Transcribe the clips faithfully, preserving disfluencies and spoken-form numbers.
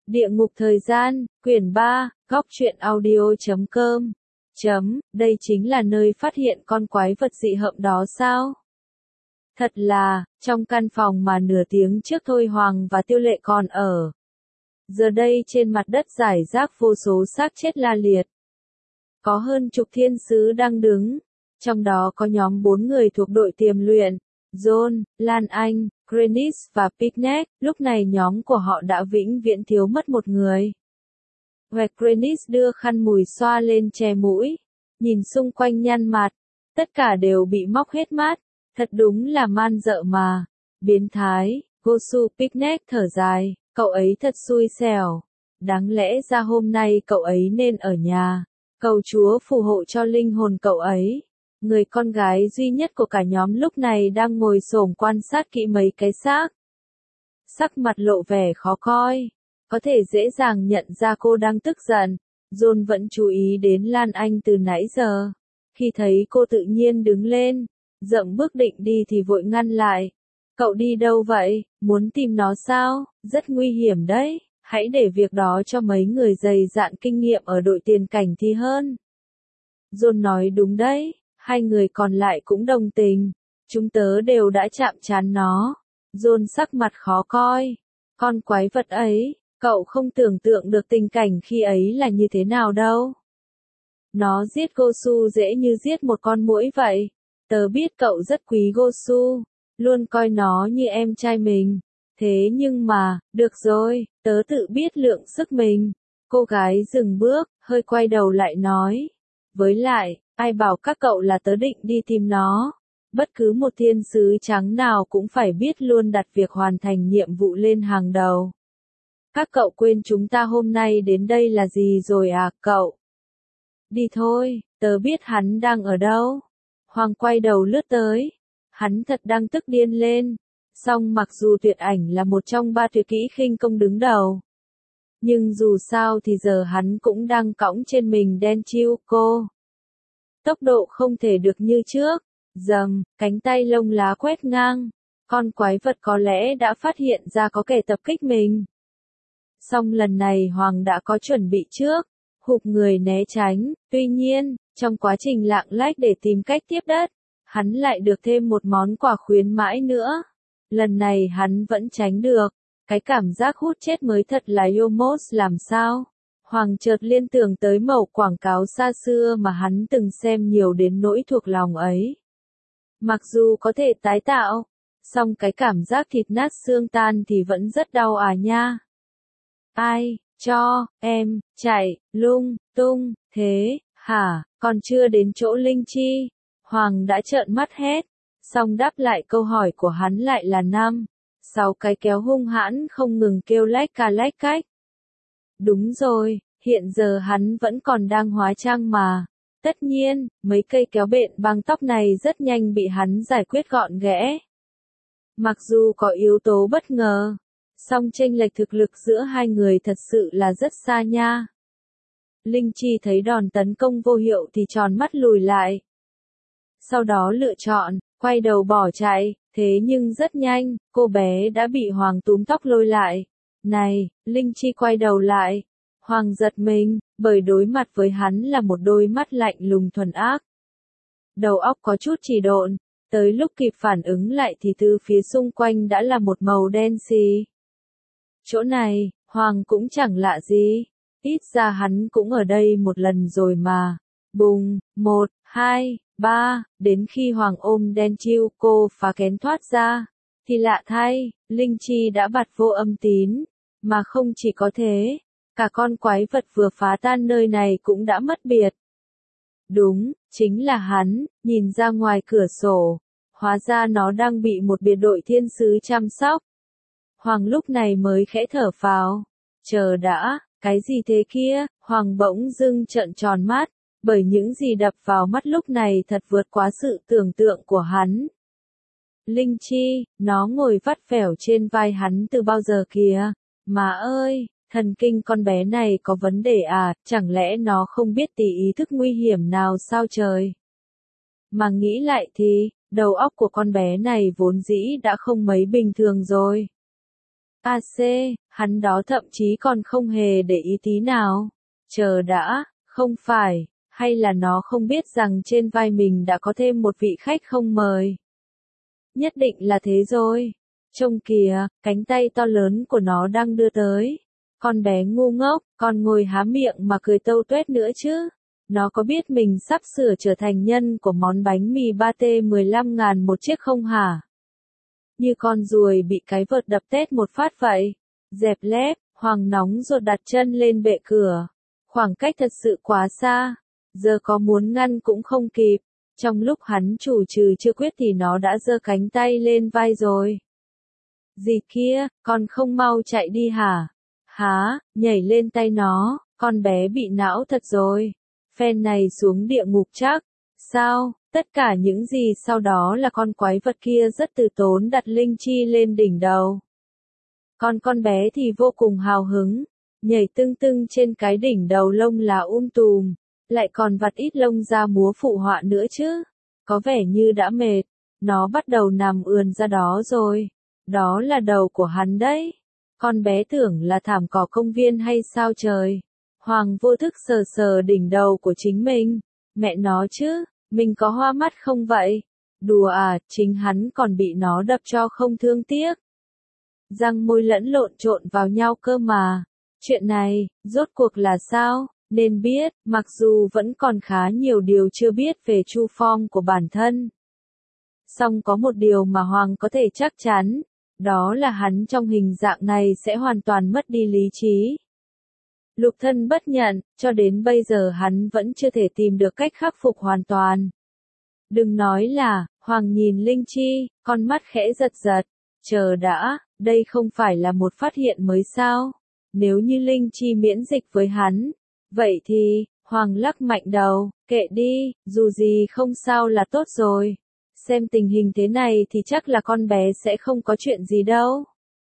Địa ngục thời gian, quyển ba, góc truyện audio chấm com. Chấm, đây chính là nơi phát hiện con quái vật dị hợm đó sao? Thật là, trong căn phòng mà nửa tiếng trước thôi Hoàng và Tiêu Lệ còn ở. Giờ đây trên mặt đất rải rác vô số xác chết la liệt. Có hơn chục thiên sứ đang đứng, trong đó có nhóm bốn người thuộc đội tiềm luyện, John, Lan Anh, Grenis và Picnic, lúc này nhóm của họ đã vĩnh viễn thiếu mất một người. Hoạch Grenis đưa khăn mùi xoa lên che mũi, nhìn xung quanh nhăn mặt, tất cả đều bị móc hết mắt, thật đúng là man dợ mà, biến thái. Gosu Picnic thở dài, cậu ấy thật xui xẻo, đáng lẽ ra hôm nay cậu ấy nên ở nhà, cầu Chúa phù hộ cho linh hồn cậu ấy. Người con gái duy nhất của cả nhóm lúc này đang ngồi xổm quan sát kỹ mấy cái xác. Sắc mặt lộ vẻ khó coi, có thể dễ dàng nhận ra cô đang tức giận. John vẫn chú ý đến Lan Anh từ nãy giờ. Khi thấy cô tự nhiên đứng lên, dậm bước định đi thì vội ngăn lại. Cậu đi đâu vậy, muốn tìm nó sao? Rất nguy hiểm đấy, hãy để việc đó cho mấy người dày dạn kinh nghiệm ở đội tiền cảnh thì hơn. John nói đúng đấy. Hai người còn lại cũng đồng tình. Chúng tớ đều đã chạm trán nó. John sắc mặt khó coi. Con quái vật ấy, cậu không tưởng tượng được tình cảnh khi ấy là như thế nào đâu. Nó giết Gosu dễ như giết một con muỗi vậy. Tớ biết cậu rất quý Gosu, luôn coi nó như em trai mình. Thế nhưng mà, được rồi, tớ tự biết lượng sức mình. Cô gái dừng bước, hơi quay đầu lại nói. Với lại, ai bảo các cậu là tớ định đi tìm nó. Bất cứ một thiên sứ trắng nào cũng phải biết luôn đặt việc hoàn thành nhiệm vụ lên hàng đầu. Các cậu quên chúng ta hôm nay đến đây là gì rồi à cậu? Đi thôi, tớ biết hắn đang ở đâu. Hoàng quay đầu lướt tới. Hắn thật đang tức điên lên. Song mặc dù tuyệt ảnh là một trong ba tuyệt kỹ khinh công đứng đầu. Nhưng dù sao thì giờ hắn cũng đang cõng trên mình đen chiêu cô. Tốc độ không thể được như trước. Dầm, cánh tay lông lá quét ngang. Con quái vật có lẽ đã phát hiện ra có kẻ tập kích mình. Song lần này Hoàng đã có chuẩn bị trước. Hụp người né tránh. Tuy nhiên, trong quá trình lạng lách để tìm cách tiếp đất, hắn lại được thêm một món quà khuyến mãi nữa. Lần này hắn vẫn tránh được. Cái cảm giác hút chết mới thật là Yomos làm sao. Hoàng chợt liên tưởng tới mẩu quảng cáo xa xưa mà hắn từng xem nhiều đến nỗi thuộc lòng ấy. Mặc dù có thể tái tạo, song cái cảm giác thịt nát xương tan thì vẫn rất đau à nha. Ai, cho, em, chạy, lung, tung, thế, hả, còn chưa đến chỗ Linh Chi. Hoàng đã trợn mắt hét, song đáp lại câu hỏi của hắn lại là năm, sáu cái kéo hung hãn không ngừng kêu lách ca lách cách. Đúng rồi, hiện giờ hắn vẫn còn đang hóa trang mà. Tất nhiên, mấy cây kéo bện băng tóc này rất nhanh bị hắn giải quyết gọn ghẽ. Mặc dù có yếu tố bất ngờ, song chênh lệch thực lực giữa hai người thật sự là rất xa nha. Linh Chi thấy đòn tấn công vô hiệu thì tròn mắt lùi lại. Sau đó lựa chọn, quay đầu bỏ chạy, thế nhưng rất nhanh, cô bé đã bị Hoàng túm tóc lôi lại. Này, Linh Chi quay đầu lại. Hoàng giật mình, bởi đối mặt với hắn là một đôi mắt lạnh lùng thuần ác. Đầu óc có chút trì độn, tới lúc kịp phản ứng lại thì từ phía xung quanh đã là một màu đen xì. Chỗ này, Hoàng cũng chẳng lạ gì, ít ra hắn cũng ở đây một lần rồi mà. Bùng, một, hai, ba, đến khi Hoàng ôm đen chiêu cô phá kén thoát ra, thì lạ thay, Linh Chi đã bật vô âm tín, mà không chỉ có thế. Cả con quái vật vừa phá tan nơi này cũng đã mất biệt. Đúng, chính là hắn, nhìn ra ngoài cửa sổ. Hóa ra nó đang bị một biệt đội thiên sứ chăm sóc. Hoàng lúc này mới khẽ thở phào. Chờ đã, cái gì thế kia? Hoàng bỗng dưng trợn tròn mắt, bởi những gì đập vào mắt lúc này thật vượt quá sự tưởng tượng của hắn. Linh Chi, nó ngồi vắt vẻo trên vai hắn từ bao giờ kìa? Má ơi! Thần kinh con bé này có vấn đề à, chẳng lẽ nó không biết tí ý thức nguy hiểm nào sao trời? Mà nghĩ lại thì, đầu óc của con bé này vốn dĩ đã không mấy bình thường rồi. a xê, hắn đó thậm chí còn không hề để ý tí nào. Chờ đã, không phải, hay là nó không biết rằng trên vai mình đã có thêm một vị khách không mời. Nhất định là thế rồi. Trông kìa, cánh tay to lớn của nó đang đưa tới. Con bé ngu ngốc, còn ngồi há miệng mà cười tâu tuét nữa chứ. Nó có biết mình sắp sửa trở thành nhân của món bánh mì pate mười lăm ngàn một chiếc không hả? Như con ruồi bị cái vợt đập tét một phát vậy. Dẹp lép, Hoàng nóng ruột đặt chân lên bệ cửa. Khoảng cách thật sự quá xa. Giờ có muốn ngăn cũng không kịp. Trong lúc hắn chủ trừ chưa quyết thì nó đã giơ cánh tay lên vai rồi. Gì kia, con không mau chạy đi hả? Hả, nhảy lên tay nó, con bé bị não thật rồi. Phen này xuống địa ngục chắc. Sao, tất cả những gì sau đó là con quái vật kia rất từ tốn đặt linh chi lên đỉnh đầu. Còn con bé thì vô cùng hào hứng, nhảy tưng tưng trên cái đỉnh đầu lông là um tùm, lại còn vặt ít lông ra múa phụ họa nữa chứ. Có vẻ như đã mệt, nó bắt đầu nằm ườn ra đó rồi. Đó là đầu của hắn đấy. Con bé tưởng là thảm cỏ công viên hay sao trời. Hoàng vô thức sờ sờ đỉnh đầu của chính mình. Mẹ nó chứ, mình có hoa mắt không vậy? Đùa à, chính hắn còn bị nó đập cho không thương tiếc. Răng môi lẫn lộn trộn vào nhau cơ mà. Chuyện này, rốt cuộc là sao? Nên biết, mặc dù vẫn còn khá nhiều điều chưa biết về Chu Phong của bản thân. Song có một điều mà Hoàng có thể chắc chắn, đó là hắn trong hình dạng này sẽ hoàn toàn mất đi lý trí. Lục thân bất nhận, cho đến bây giờ hắn vẫn chưa thể tìm được cách khắc phục hoàn toàn. Đừng nói là, Hoàng nhìn Linh Chi, con mắt khẽ giật giật. Chờ đã, đây không phải là một phát hiện mới sao? Nếu như Linh Chi miễn dịch với hắn, vậy thì, Hoàng lắc mạnh đầu, kệ đi, dù gì không sao là tốt rồi. Xem tình hình thế này thì chắc là con bé sẽ không có chuyện gì đâu.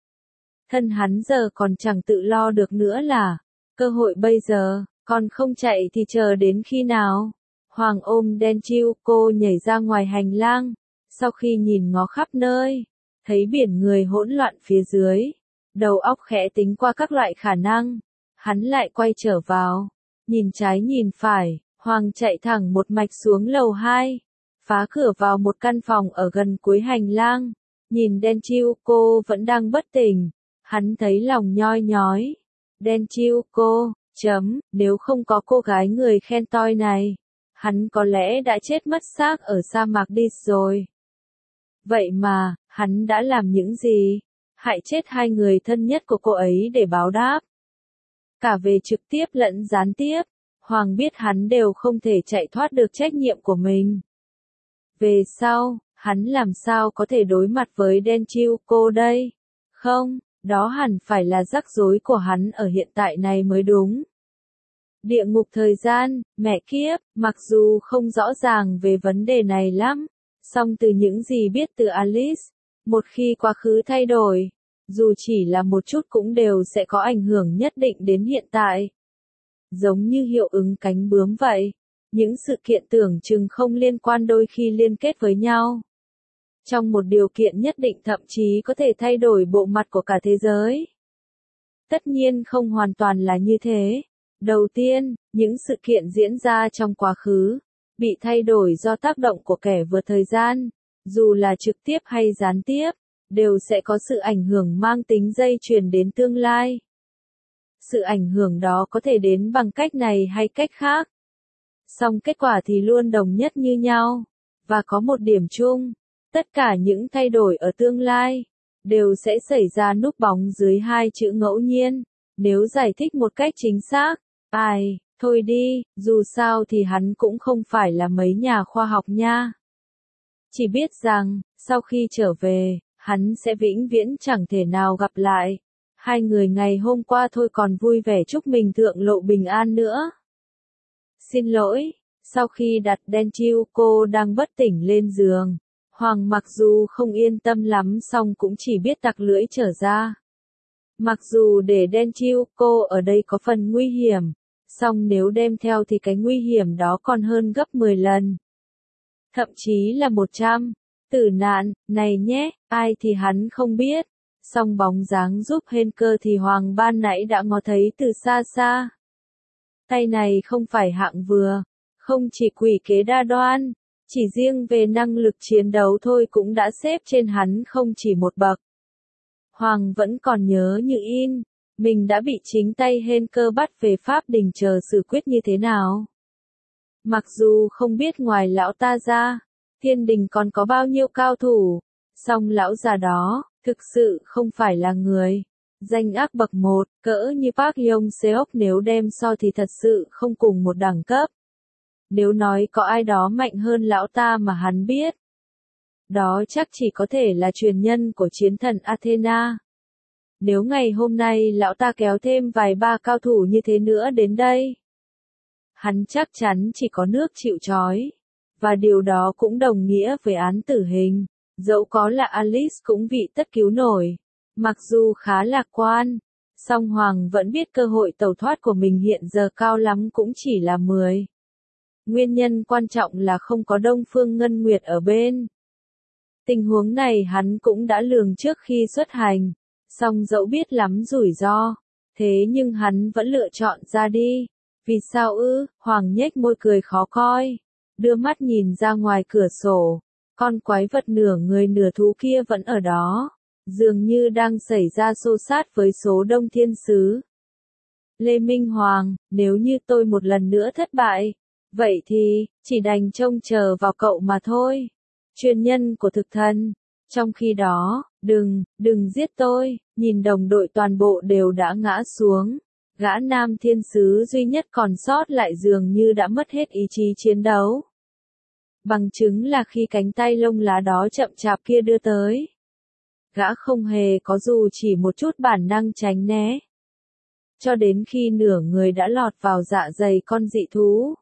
Thân hắn giờ còn chẳng tự lo được nữa là, cơ hội bây giờ, còn không chạy thì chờ đến khi nào. Hoàng ôm Denchiu cô nhảy ra ngoài hành lang, sau khi nhìn ngó khắp nơi, thấy biển người hỗn loạn phía dưới, đầu óc khẽ tính qua các loại khả năng, hắn lại quay trở vào, nhìn trái nhìn phải, Hoàng chạy thẳng một mạch xuống lầu hai, phá cửa vào một căn phòng ở gần cuối hành lang, nhìn Denchiu cô vẫn đang bất tỉnh, hắn thấy lòng nhoi nhói. Denchiu cô, chấm, nếu không có cô gái người khen toi này, hắn có lẽ đã chết mất xác ở sa mạc Dis rồi. Vậy mà, hắn đã làm những gì? Hại chết hai người thân nhất của cô ấy để báo đáp. Cả về trực tiếp lẫn gián tiếp, Hoàng biết hắn đều không thể chạy thoát được trách nhiệm của mình. Về sau, hắn làm sao có thể đối mặt với Denchiu cô đây? Không, đó hẳn phải là rắc rối của hắn ở hiện tại này mới đúng. Địa ngục thời gian, mẹ kiếp, mặc dù không rõ ràng về vấn đề này lắm, song từ những gì biết từ Alice, một khi quá khứ thay đổi, dù chỉ là một chút cũng đều sẽ có ảnh hưởng nhất định đến hiện tại. Giống như hiệu ứng cánh bướm vậy, những sự kiện tưởng chừng không liên quan đôi khi liên kết với nhau. Trong một điều kiện nhất định thậm chí có thể thay đổi bộ mặt của cả thế giới. Tất nhiên không hoàn toàn là như thế. Đầu tiên, những sự kiện diễn ra trong quá khứ, bị thay đổi do tác động của kẻ vượt thời gian, dù là trực tiếp hay gián tiếp, đều sẽ có sự ảnh hưởng mang tính dây chuyền đến tương lai. Sự ảnh hưởng đó có thể đến bằng cách này hay cách khác. Song kết quả thì luôn đồng nhất như nhau, và có một điểm chung, tất cả những thay đổi ở tương lai, đều sẽ xảy ra núp bóng dưới hai chữ ngẫu nhiên, nếu giải thích một cách chính xác. Ai, thôi đi, dù sao thì hắn cũng không phải là mấy nhà khoa học nha. Chỉ biết rằng, sau khi trở về, hắn sẽ vĩnh viễn chẳng thể nào gặp lại. Hai người ngày hôm qua thôi còn vui vẻ chúc mình thượng lộ bình an nữa. Xin lỗi, sau khi đặt Denchiu cô đang bất tỉnh lên giường, Hoàng mặc dù không yên tâm lắm song cũng chỉ biết tặc lưỡi trở ra. Mặc dù để Denchiu cô ở đây có phần nguy hiểm, song nếu đem theo thì cái nguy hiểm đó còn hơn gấp mười lần. Thậm chí là một trăm. Tử nạn, này nhé, ai thì hắn không biết. song bóng dáng giúp hên cơ thì Hoàng ban nãy đã ngó thấy từ xa xa. Tay này không phải hạng vừa, không chỉ quỷ kế đa đoan, chỉ riêng về năng lực chiến đấu thôi cũng đã xếp trên hắn không chỉ một bậc. Hoàng vẫn còn nhớ như in, mình đã bị chính tay hên cơ bắt về Pháp Đình chờ xử quyết như thế nào. Mặc dù không biết ngoài lão ta ra, thiên đình còn có bao nhiêu cao thủ, song lão già đó, thực sự không phải là người. Danh ác bậc một, cỡ như Park Yong Seok nếu đem so thì thật sự không cùng một đẳng cấp. Nếu nói có ai đó mạnh hơn lão ta mà hắn biết, đó chắc chỉ có thể là truyền nhân của chiến thần Athena. Nếu ngày hôm nay lão ta kéo thêm vài ba cao thủ như thế nữa đến đây, hắn chắc chắn chỉ có nước chịu trói. Và điều đó cũng đồng nghĩa với án tử hình. Dẫu có là Alice cũng vị tất cứu nổi. Mặc dù khá lạc quan, song Hoàng vẫn biết cơ hội tẩu thoát của mình hiện giờ cao lắm cũng chỉ là mười. Nguyên nhân quan trọng là không có Đông Phương Ngân Nguyệt ở bên. Tình huống này hắn cũng đã lường trước khi xuất hành, song dẫu biết lắm rủi ro, thế nhưng hắn vẫn lựa chọn ra đi. Vì sao ư? Hoàng nhếch môi cười khó coi, đưa mắt nhìn ra ngoài cửa sổ, con quái vật nửa người nửa thú kia vẫn ở đó, dường như đang xảy ra xô xát với số đông thiên sứ. Lê Minh Hoàng, nếu như tôi một lần nữa thất bại, vậy thì, chỉ đành trông chờ vào cậu mà thôi. Truyền nhân của thực thần. Trong khi đó, đừng, đừng giết tôi, nhìn đồng đội toàn bộ đều đã ngã xuống. Gã nam thiên sứ duy nhất còn sót lại dường như đã mất hết ý chí chiến đấu. Bằng chứng là khi cánh tay lông lá đó chậm chạp kia đưa tới, gã không hề có dù chỉ một chút bản năng tránh né. Cho đến khi nửa người đã lọt vào dạ dày con dị thú,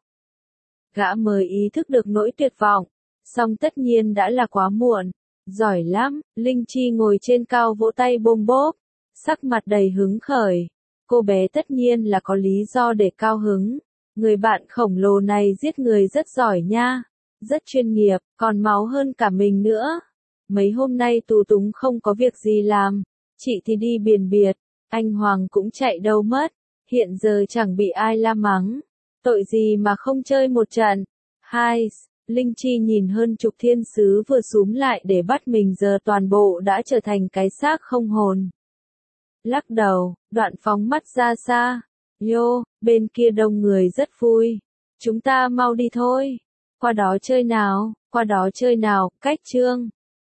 gã mới ý thức được nỗi tuyệt vọng, song tất nhiên đã là quá muộn. Giỏi lắm, Linh Chi ngồi trên cao vỗ tay bôm bốp, sắc mặt đầy hứng khởi. Cô bé tất nhiên là có lý do để cao hứng. Người bạn khổng lồ này giết người rất giỏi nha, rất chuyên nghiệp, còn máu hơn cả mình nữa. Mấy hôm nay tù túng không có việc gì làm, chị thì đi biền biệt, anh Hoàng cũng chạy đâu mất, hiện giờ chẳng bị ai la mắng. Tội gì mà không chơi một trận. Hai, Linh Chi nhìn hơn chục thiên sứ vừa xúm lại để bắt mình giờ toàn bộ đã trở thành cái xác không hồn. Lắc đầu, Đoạn phóng mắt ra xa. Yo, bên kia đông người rất vui. Chúng ta mau đi thôi. Qua đó chơi nào, qua đó chơi nào, cách chương.